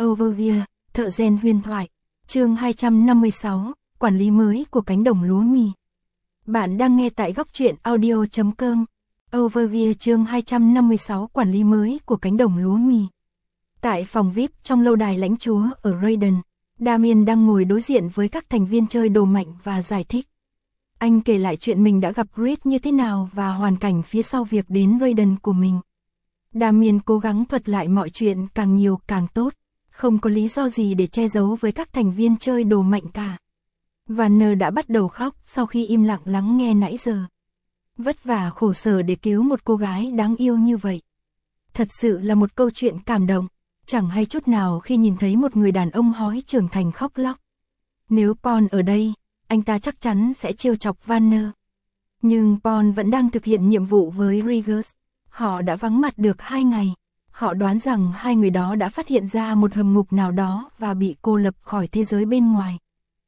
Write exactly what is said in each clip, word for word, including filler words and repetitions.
Overview, thợ rèn huyền thoại, chương hai trăm năm mươi sáu, quản lý mới của cánh đồng lúa mì. Bạn đang nghe tại góc truyện audio chấm com. Overview chương hai trăm năm mươi sáu, quản lý mới của cánh đồng lúa mì. Tại phòng vi ai pi trong lâu đài lãnh chúa ở Raiden, Damien đang ngồi đối diện với các thành viên chơi đồ mạnh và giải thích. Anh kể lại chuyện mình đã gặp Grit như thế nào và hoàn cảnh phía sau việc đến Raiden của mình. Damien cố gắng thuật lại mọi chuyện càng nhiều càng tốt, không có lý do gì để che giấu với các thành viên chơi đồ mạnh cả. Vanner đã bắt đầu khóc sau khi im lặng lắng nghe nãy giờ. Vất vả khổ sở để cứu một cô gái đáng yêu như vậy. Thật sự là một câu chuyện cảm động, chẳng hay chút nào khi nhìn thấy một người đàn ông hói trưởng thành khóc lóc. Nếu Paul ở đây, anh ta chắc chắn sẽ trêu chọc Vanner. Nhưng Paul vẫn đang thực hiện nhiệm vụ với Regis. Họ đã vắng mặt được hai ngày. Họ đoán rằng hai người đó đã phát hiện ra một hầm ngục nào đó và bị cô lập khỏi thế giới bên ngoài.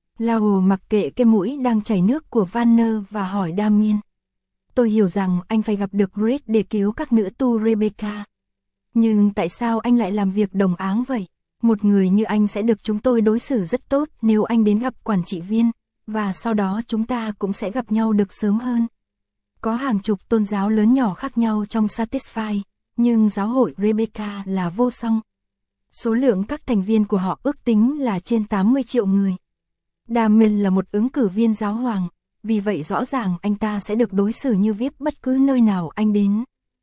Lao mặc kệ cái mũi đang chảy nước của Vanner và hỏi Damien. Tôi hiểu rằng anh phải gặp được Grit để cứu các nữ tu Rebecca. Nhưng tại sao anh lại làm việc đồng áng vậy? Một người như anh sẽ được chúng tôi đối xử rất tốt nếu anh đến gặp quản trị viên, và sau đó chúng ta cũng sẽ gặp nhau được sớm hơn. Có hàng chục tôn giáo lớn nhỏ khác nhau trong Satisfy, nhưng giáo hội Rebecca là vô song. Số lượng các thành viên của họ ước tính là trên tám mươi triệu người. Damien là một ứng cử viên giáo hoàng, vì vậy rõ ràng anh ta sẽ được đối xử như vi ai pi bất cứ nơi nào anh đến.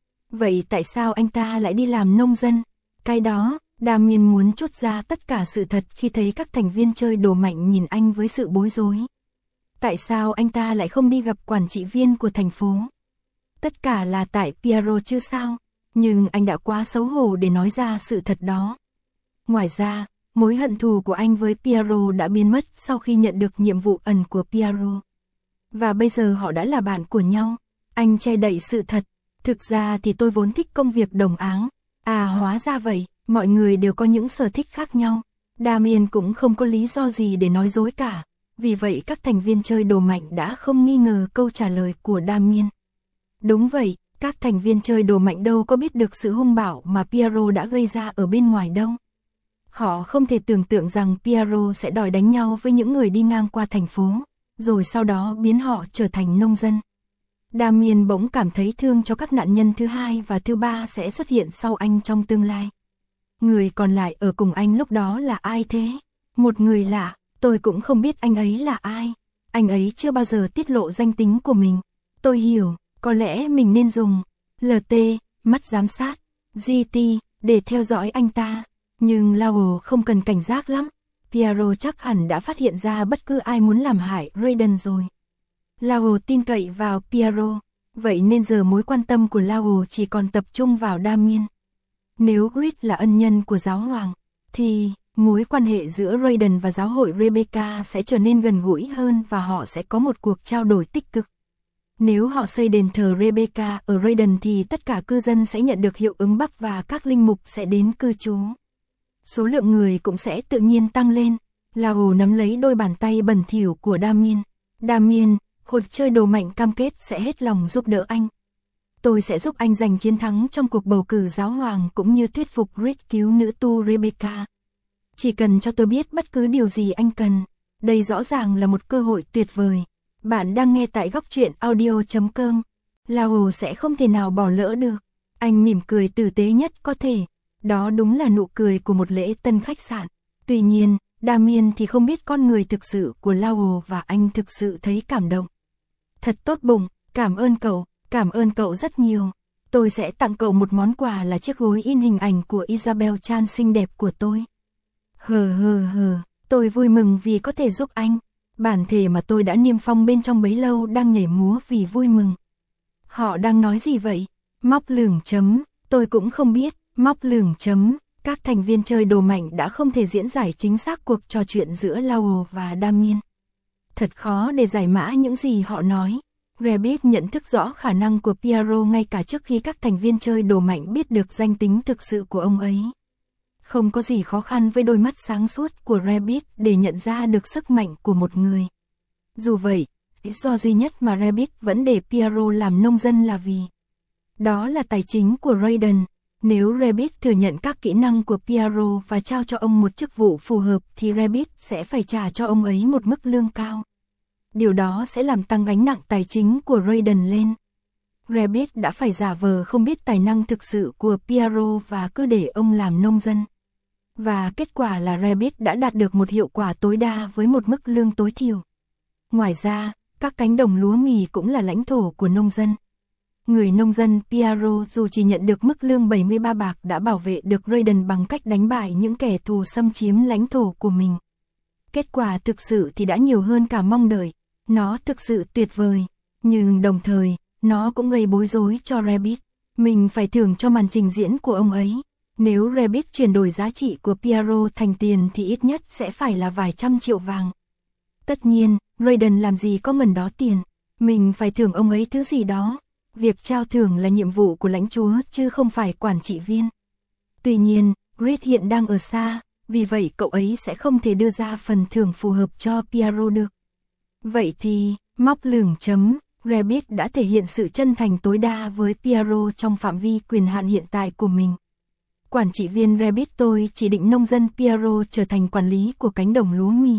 Vậy tại sao anh ta lại đi làm nông dân? Cái đó, Damien muốn trút ra tất cả sự thật khi thấy các thành viên chơi đồ mạnh nhìn anh với sự bối rối. Tại sao anh ta lại không đi gặp quản trị viên của thành phố? Tất cả là tại Piero chứ sao? Nhưng anh đã quá xấu hổ để nói ra sự thật đó. Ngoài ra, mối hận thù của anh với Piero đã biến mất sau khi nhận được nhiệm vụ ẩn của Piero. Và bây giờ họ đã là bạn của nhau. Anh che đậy sự thật. Thực ra thì tôi vốn thích công việc đồng áng. À hóa ra vậy, mọi người đều có những sở thích khác nhau. Damien cũng không có lý do gì để nói dối cả. Vì vậy các thành viên chơi đồ mạnh đã không nghi ngờ câu trả lời của Damien. Đúng vậy, các thành viên chơi đồ mạnh đâu có biết được sự hung bạo mà Piero đã gây ra ở bên ngoài đâu. Họ không thể tưởng tượng rằng Piero sẽ đòi đánh nhau với những người đi ngang qua thành phố, rồi sau đó biến họ trở thành nông dân. Damien bỗng cảm thấy thương cho các nạn nhân thứ hai và thứ ba sẽ xuất hiện sau anh trong tương lai. Người còn lại ở cùng anh lúc đó là ai thế? Một người lạ, tôi cũng không biết anh ấy là ai. Anh ấy chưa bao giờ tiết lộ danh tính của mình. Tôi hiểu, có lẽ mình nên dùng lờ tê, mắt giám sát, giê tê, để theo dõi anh ta. Nhưng Lao không cần cảnh giác lắm. Piero chắc hẳn đã phát hiện ra bất cứ ai muốn làm hại Raiden rồi. Lao tin cậy vào Piero, vậy nên giờ mối quan tâm của Lao chỉ còn tập trung vào Damien. Nếu Grit là ân nhân của giáo hoàng, thì mối quan hệ giữa Raiden và giáo hội Rebecca sẽ trở nên gần gũi hơn và họ sẽ có một cuộc trao đổi tích cực. Nếu họ xây đền thờ Rebecca ở Raiden thì tất cả cư dân sẽ nhận được hiệu ứng bắc và các linh mục sẽ đến cư trú. Số lượng người cũng sẽ tự nhiên tăng lên. Lao nắm lấy đôi bàn tay bẩn thỉu của Damien. Damien, hột chơi đồ mạnh cam kết sẽ hết lòng giúp đỡ anh. Tôi sẽ giúp anh giành chiến thắng trong cuộc bầu cử giáo hoàng cũng như thuyết phục Grit cứu nữ tu Rebecca. Chỉ cần cho tôi biết bất cứ điều gì anh cần. Đây rõ ràng là một cơ hội tuyệt vời. Bạn đang nghe tại góc truyện audio chấm com. Lao sẽ không thể nào bỏ lỡ được. Anh mỉm cười tử tế nhất có thể. Đó đúng là nụ cười của một lễ tân khách sạn. Tuy nhiên, Damien thì không biết con người thực sự của Lao và anh thực sự thấy cảm động. Thật tốt bụng, cảm ơn cậu, cảm ơn cậu rất nhiều. Tôi sẽ tặng cậu một món quà là chiếc gối in hình ảnh của Isabel Chan xinh đẹp của tôi. Hờ hờ hờ, tôi vui mừng vì có thể giúp anh. Bản thể mà tôi đã niêm phong bên trong bấy lâu đang nhảy múa vì vui mừng. Họ đang nói gì vậy? Móc lửng chấm, tôi cũng không biết. Móc lửng chấm, các thành viên chơi đồ mạnh đã không thể diễn giải chính xác cuộc trò chuyện giữa Lao và Damien. Thật khó để giải mã những gì họ nói. Rabbit nhận thức rõ khả năng của Piero ngay cả trước khi các thành viên chơi đồ mạnh biết được danh tính thực sự của ông ấy. Không có gì khó khăn với đôi mắt sáng suốt của Rabbit để nhận ra được sức mạnh của một người. Dù vậy, lý do duy nhất mà Rabbit vẫn để Piero làm nông dân là vì đó là tài chính của Raiden. Nếu Rabbit thừa nhận các kỹ năng của Piero và trao cho ông một chức vụ phù hợp thì Rabbit sẽ phải trả cho ông ấy một mức lương cao. Điều đó sẽ làm tăng gánh nặng tài chính của Raiden lên. Rabbit đã phải giả vờ không biết tài năng thực sự của Piero và cứ để ông làm nông dân. Và kết quả là Rabbit đã đạt được một hiệu quả tối đa với một mức lương tối thiểu. Ngoài ra, các cánh đồng lúa mì cũng là lãnh thổ của nông dân. Người nông dân Piero dù chỉ nhận được mức lương bảy mươi ba bạc đã bảo vệ được Raiden bằng cách đánh bại những kẻ thù xâm chiếm lãnh thổ của mình. Kết quả thực sự thì đã nhiều hơn cả mong đợi. Nó thực sự tuyệt vời, nhưng đồng thời, nó cũng gây bối rối cho Rabbit. Mình phải thưởng cho màn trình diễn của ông ấy. Nếu Rabbit chuyển đổi giá trị của Piero thành tiền thì ít nhất sẽ phải là vài trăm triệu vàng. Tất nhiên, Raiden làm gì có ngần đó tiền. Mình phải thưởng ông ấy thứ gì đó. Việc trao thưởng là nhiệm vụ của lãnh chúa chứ không phải quản trị viên. Tuy nhiên, Grid hiện đang ở xa, vì vậy cậu ấy sẽ không thể đưa ra phần thưởng phù hợp cho Piero được. Vậy thì, móc lửng chấm, Rabbit đã thể hiện sự chân thành tối đa với Piero trong phạm vi quyền hạn hiện tại của mình. Quản trị viên Rabbit tôi chỉ định nông dân Piero trở thành quản lý của cánh đồng lúa mì.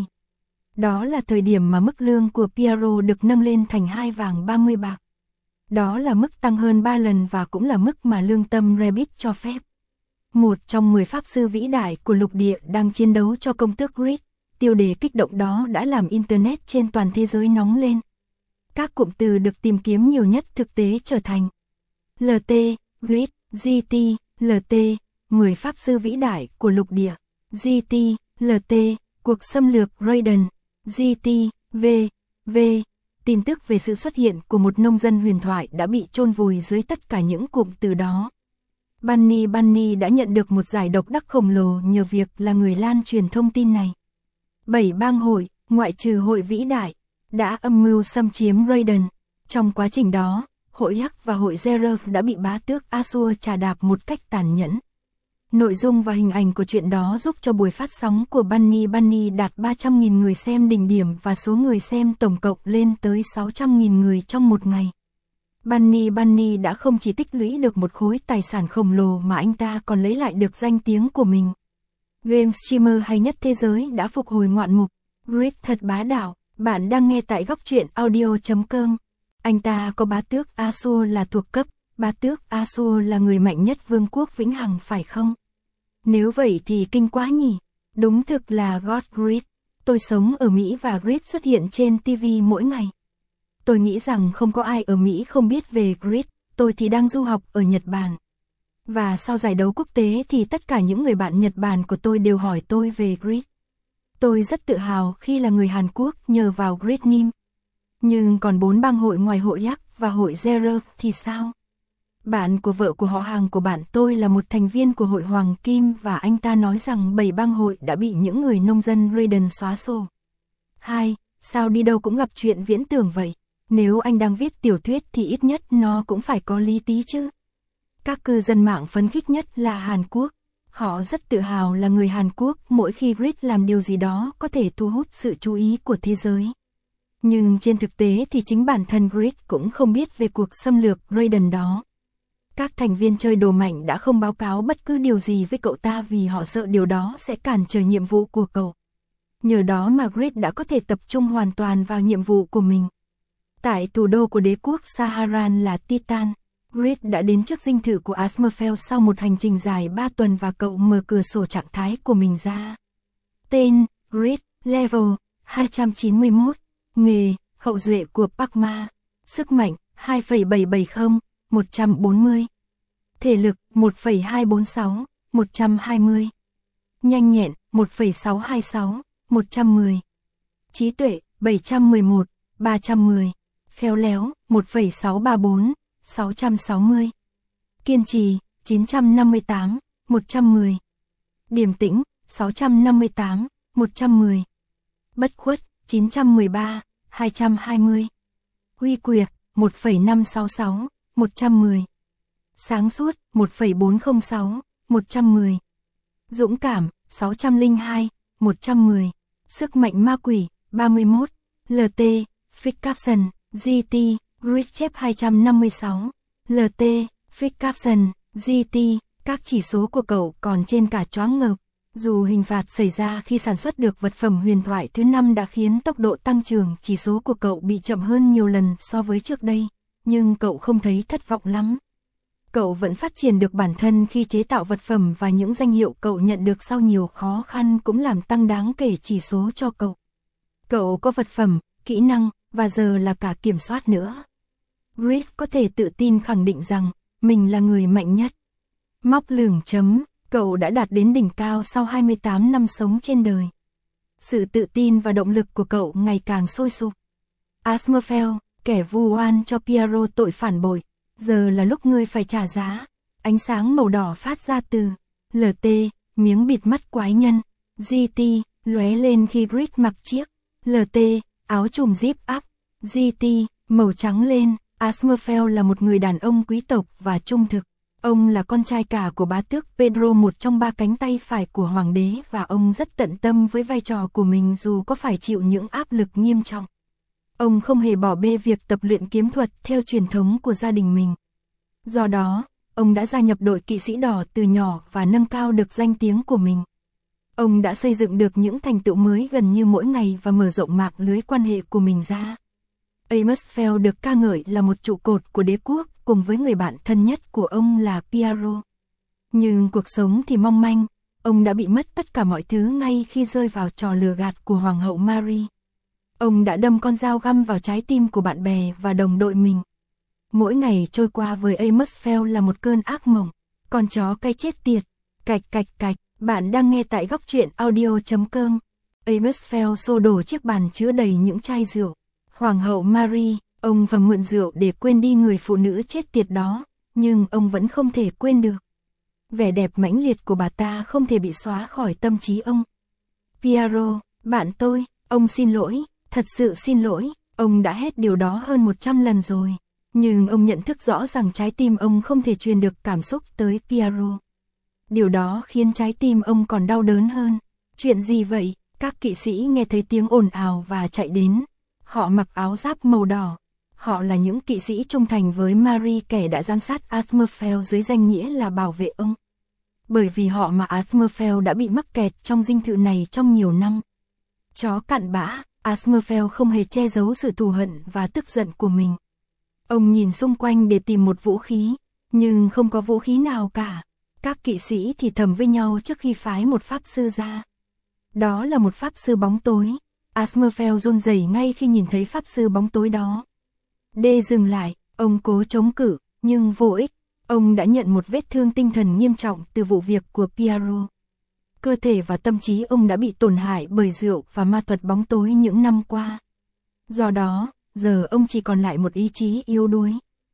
Đó là thời điểm mà mức lương của Piero được nâng lên thành hai vàng ba mươi bạc. Đó là mức tăng hơn ba lần và cũng là mức mà lương tâm Rabbit cho phép. Một trong mười pháp sư vĩ đại của lục địa đang chiến đấu cho công tước Grid. Tiêu đề kích động đó đã làm Internet trên toàn thế giới nóng lên. Các cụm từ được tìm kiếm nhiều nhất thực tế trở thành lờ tê, Grid, giê tê, lờ tê, mười pháp sư vĩ đại của lục địa, giê tê, lờ tê, cuộc xâm lược Raiden, giê tê, vê, vê, tin tức về sự xuất hiện của một nông dân huyền thoại đã bị chôn vùi dưới tất cả những cụm từ đó. Bunny Bunny đã nhận được một giải độc đắc khổng lồ nhờ việc là người lan truyền thông tin này. Bảy bang hội, ngoại trừ hội vĩ đại, đã âm mưu xâm chiếm Raiden. Trong quá trình đó, hội Yak và hội Zeref đã bị bá tước Asur trà đạp một cách tàn nhẫn. Nội dung và hình ảnh của chuyện đó giúp cho buổi phát sóng của Bunny Bunny đạt ba trăm nghìn người xem đỉnh điểm và số người xem tổng cộng lên tới sáu trăm nghìn người trong một ngày. Bunny Bunny đã không chỉ tích lũy được một khối tài sản khổng lồ mà anh ta còn lấy lại được danh tiếng của mình. Game streamer hay nhất thế giới đã phục hồi ngoạn mục. Grid thật bá đạo, bạn đang nghe tại góc truyện audio chấm com. Anh ta có bá tước Asur là thuộc cấp, bá tước Asur là người mạnh nhất vương quốc vĩnh hằng phải không? Nếu vậy thì kinh quá nhỉ. Đúng thực là God Grid. Tôi sống ở Mỹ và Grid xuất hiện trên ti vi mỗi ngày. Tôi nghĩ rằng không có ai ở Mỹ không biết về Grid, tôi thì đang du học ở Nhật Bản. Và sau giải đấu quốc tế thì tất cả những người bạn Nhật Bản của tôi đều hỏi tôi về Grid. Tôi rất tự hào khi là người Hàn Quốc nhờ vào Grid Nim. Nhưng còn bốn bang hội ngoài hội Yak và hội Zeref thì sao? Bạn của vợ của họ hàng của bạn tôi là một thành viên của hội Hoàng Kim và anh ta nói rằng bảy bang hội đã bị những người nông dân Raiden xóa sổ. Hai, sao đi đâu cũng gặp chuyện viễn tưởng vậy? Nếu anh đang viết tiểu thuyết thì ít nhất nó cũng phải có lý tí chứ. Các cư dân mạng phấn khích nhất là Hàn Quốc. Họ rất tự hào là người Hàn Quốc mỗi khi Grid làm điều gì đó có thể thu hút sự chú ý của thế giới. Nhưng trên thực tế thì chính bản thân Grid cũng không biết về cuộc xâm lược Raiden đó. Các thành viên chơi đồ mạnh đã không báo cáo bất cứ điều gì với cậu ta vì họ sợ điều đó sẽ cản trở nhiệm vụ của cậu. Nhờ đó mà Grid đã có thể tập trung hoàn toàn vào nhiệm vụ của mình. Tại thủ đô của đế quốc Saharan là Titan, Grid đã đến trước dinh thự của Asmorphel sau một hành trình dài ba tuần và cậu mở cửa sổ trạng thái của mình ra. Tên, Grid, Level, hai trăm chín mươi mốt, Nghề, hậu duệ của Pakma, Sức mạnh, hai phẩy bảy bảy không, một trăm bốn mươi, Thể lực, một phẩy hai bốn sáu, một trăm hai mươi, Nhanh nhẹn, một phẩy sáu hai sáu, một trăm mười, Trí tuệ, bảy trăm mười một, ba trăm mười, Khéo léo, một phẩy sáu ba bốn, sáu trăm sáu mươi, Kiên trì, chín trăm năm mươi tám, một trăm mười, Điềm tĩnh, sáu trăm năm mươi tám, một trăm mười, Bất khuất, chín trăm mười ba, hai trăm hai mươi, Huy quyệt, một phẩy năm sáu sáu, một trăm mười, Sáng suốt, một phẩy bốn không sáu, một trăm mười, Dũng cảm, sáu trăm lẻ hai, một trăm mười, Sức mạnh ma quỷ, ba mươi mốt, lờ tê, Fix Caption, giê tê, Grid chép hai trăm năm mươi sáu, lờ tê, Fix Caption, giê tê, Các chỉ số của cậu còn trên cả choáng ngợp. Dù hình phạt xảy ra khi sản xuất được vật phẩm huyền thoại thứ năm đã khiến tốc độ tăng trưởng chỉ số của cậu bị chậm hơn nhiều lần so với trước đây, nhưng cậu không thấy thất vọng lắm. Cậu vẫn phát triển được bản thân khi chế tạo vật phẩm và những danh hiệu cậu nhận được sau nhiều khó khăn cũng làm tăng đáng kể chỉ số cho cậu. Cậu có vật phẩm, kỹ năng, và giờ là cả kiểm soát nữa. Grid có thể tự tin khẳng định rằng, mình là người mạnh nhất. Móc lửng chấm, cậu đã đạt đến đỉnh cao sau hai mươi tám năm sống trên đời. Sự tự tin và động lực của cậu ngày càng sôi sục. Aziraphale, kẻ vu oan cho Piero tội phản bội. Giờ là lúc ngươi phải trả giá. Ánh sáng màu đỏ phát ra từ lờ tê, miếng bịt mắt quái nhân. giê tê, lóe lên khi Grid mặc chiếc lờ tê, áo trùm zip up. giê tê, màu trắng lên. Aziraphale là một người đàn ông quý tộc và trung thực. Ông là con trai cả của bá tước Pedro, một trong ba cánh tay phải của hoàng đế, và ông rất tận tâm với vai trò của mình dù có phải chịu những áp lực nghiêm trọng. Ông không hề bỏ bê việc tập luyện kiếm thuật theo truyền thống của gia đình mình. Do đó, ông đã gia nhập đội kỵ sĩ đỏ từ nhỏ và nâng cao được danh tiếng của mình. Ông đã xây dựng được những thành tựu mới gần như mỗi ngày và mở rộng mạng lưới quan hệ của mình ra. Aziraphale được ca ngợi là một trụ cột của đế quốc cùng với người bạn thân nhất của ông là Piero. Nhưng cuộc sống thì mong manh, ông đã bị mất tất cả mọi thứ ngay khi rơi vào trò lừa gạt của Hoàng hậu Marie. Ông đã đâm con dao găm vào trái tim của bạn bè và đồng đội mình. Mỗi ngày trôi qua với Aziraphale là một cơn ác mộng. Con chó cay chết tiệt. Cạch cạch cạch, bạn đang nghe tại góc truyện audio chấm com. Aziraphale xô đổ chiếc bàn chứa đầy những chai rượu. Hoàng hậu Marie, ông và mượn rượu để quên đi người phụ nữ chết tiệt đó, nhưng ông vẫn không thể quên được. Vẻ đẹp mãnh liệt của bà ta không thể bị xóa khỏi tâm trí ông. Piero, bạn tôi, ông xin lỗi, thật sự xin lỗi, ông đã hét điều đó hơn một trăm lần rồi. Nhưng ông nhận thức rõ rằng trái tim ông không thể truyền được cảm xúc tới Piero. Điều đó khiến trái tim ông còn đau đớn hơn. Chuyện gì vậy? Các kỵ sĩ nghe thấy tiếng ồn ào và chạy đến. Họ mặc áo giáp màu đỏ. Họ là những kỵ sĩ trung thành với Marie, kẻ đã giám sát Aziraphale dưới danh nghĩa là bảo vệ ông. Bởi vì họ mà Aziraphale đã bị mắc kẹt trong dinh thự này trong nhiều năm. Chó cặn bã, Aziraphale không hề che giấu sự thù hận và tức giận của mình. Ông nhìn xung quanh để tìm một vũ khí, nhưng không có vũ khí nào cả. Các kỵ sĩ thì thầm với nhau trước khi phái một pháp sư ra. Đó là một pháp sư bóng tối. Aziraphale run rẩy ngay khi nhìn thấy pháp sư bóng tối đó. Đê dừng lại, ông cố chống cự, nhưng vô ích. Ông đã nhận một vết thương tinh thần nghiêm trọng từ vụ việc của Piero. Cơ thể và tâm trí ông đã bị tổn hại bởi rượu và ma thuật bóng tối những năm qua. Do đó, giờ ông chỉ còn lại một ý chí yếu đuối.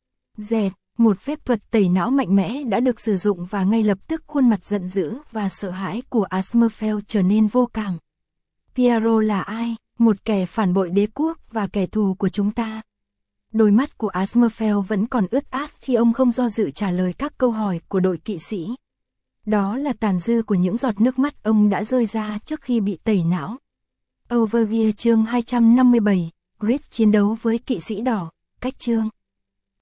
Dẹt, một phép thuật tẩy não mạnh mẽ đã được sử dụng và ngay lập tức khuôn mặt giận dữ và sợ hãi của Aziraphale trở nên vô cảm. Piero là ai? Một kẻ phản bội đế quốc và kẻ thù của chúng ta. Đôi mắt của Aziraphale vẫn còn ướt át khi ông không do dự trả lời các câu hỏi của đội kỵ sĩ. Đó là tàn dư của những giọt nước mắt ông đã rơi ra trước khi bị tẩy não. Overgear chương hai trăm năm mươi bảy, Grid chiến đấu với kỵ sĩ đỏ, cách chương.